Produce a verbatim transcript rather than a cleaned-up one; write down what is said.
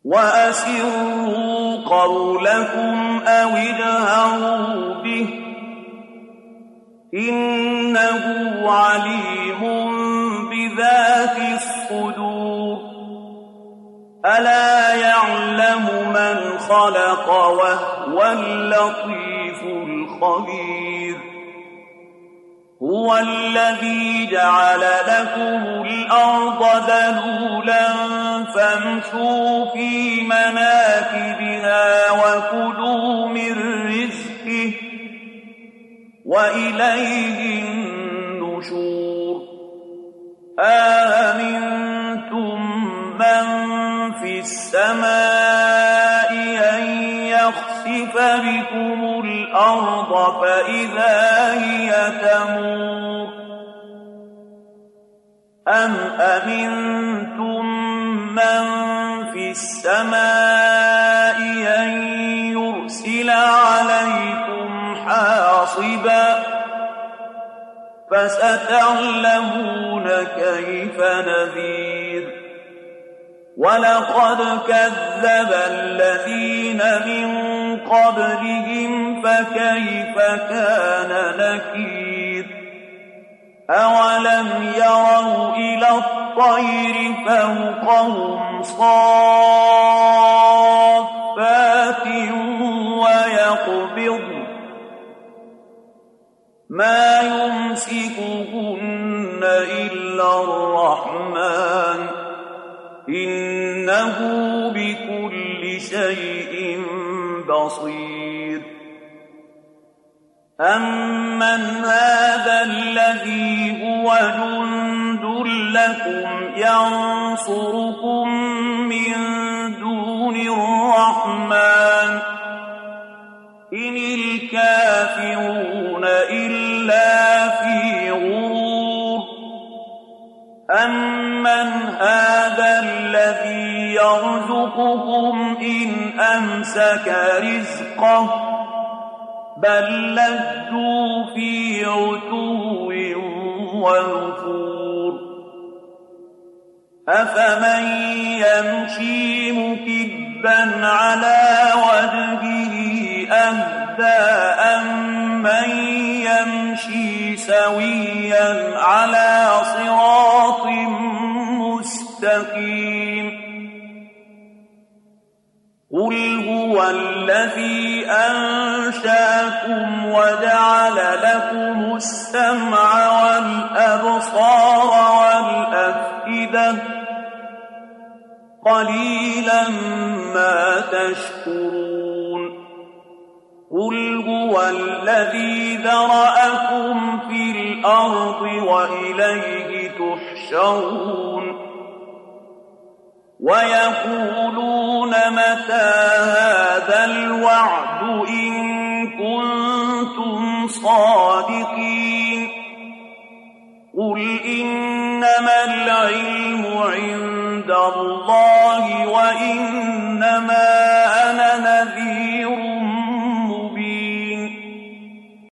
وأسروا قولكم أو اجهروا به إنه عليم بذات الصدور ألا يعلم من خلق وهو اللطيف الخبير هو الذي جعل لكم الأرض ذلولا فامشوا في مناكبها وكلوا من رزقه وإليه النشور آمنتم من في السماء أن يخسف بكم الأرض فإذا هي تمور أم أمنتم من في السماء أن يرسل عليكم حاصبا فستعلمون كيف نذير ولقد كذب الذين من قبلهم فكيف كان نكير أولم يروا إلى الطير فوقهم صافات ويقبضن ما يمسكهن إلا الرحمن إنه بكل شيء بصير أمن هذا الذي هو جند لكم ينصركم من دون الرحمن إن الكافرون إلا في غرور أمن هذا الذي يرزقكم إن أمسك رزقه بل لجوا في عتو ونفور أفمن يمشي مكبا على وجهه أهدى أمن يمشي سويا على صراط مستقيم قل هو الذي أنشأكم وجعل لكم السمع والأبصار والأفئدة قليلا ما تشكرون قل هو الذي ذرأكم في الأرض وإليه تحشرون ويقولون متى هذا الوعد إن كنتم صادقين قل إنما العلم عند الله وإنما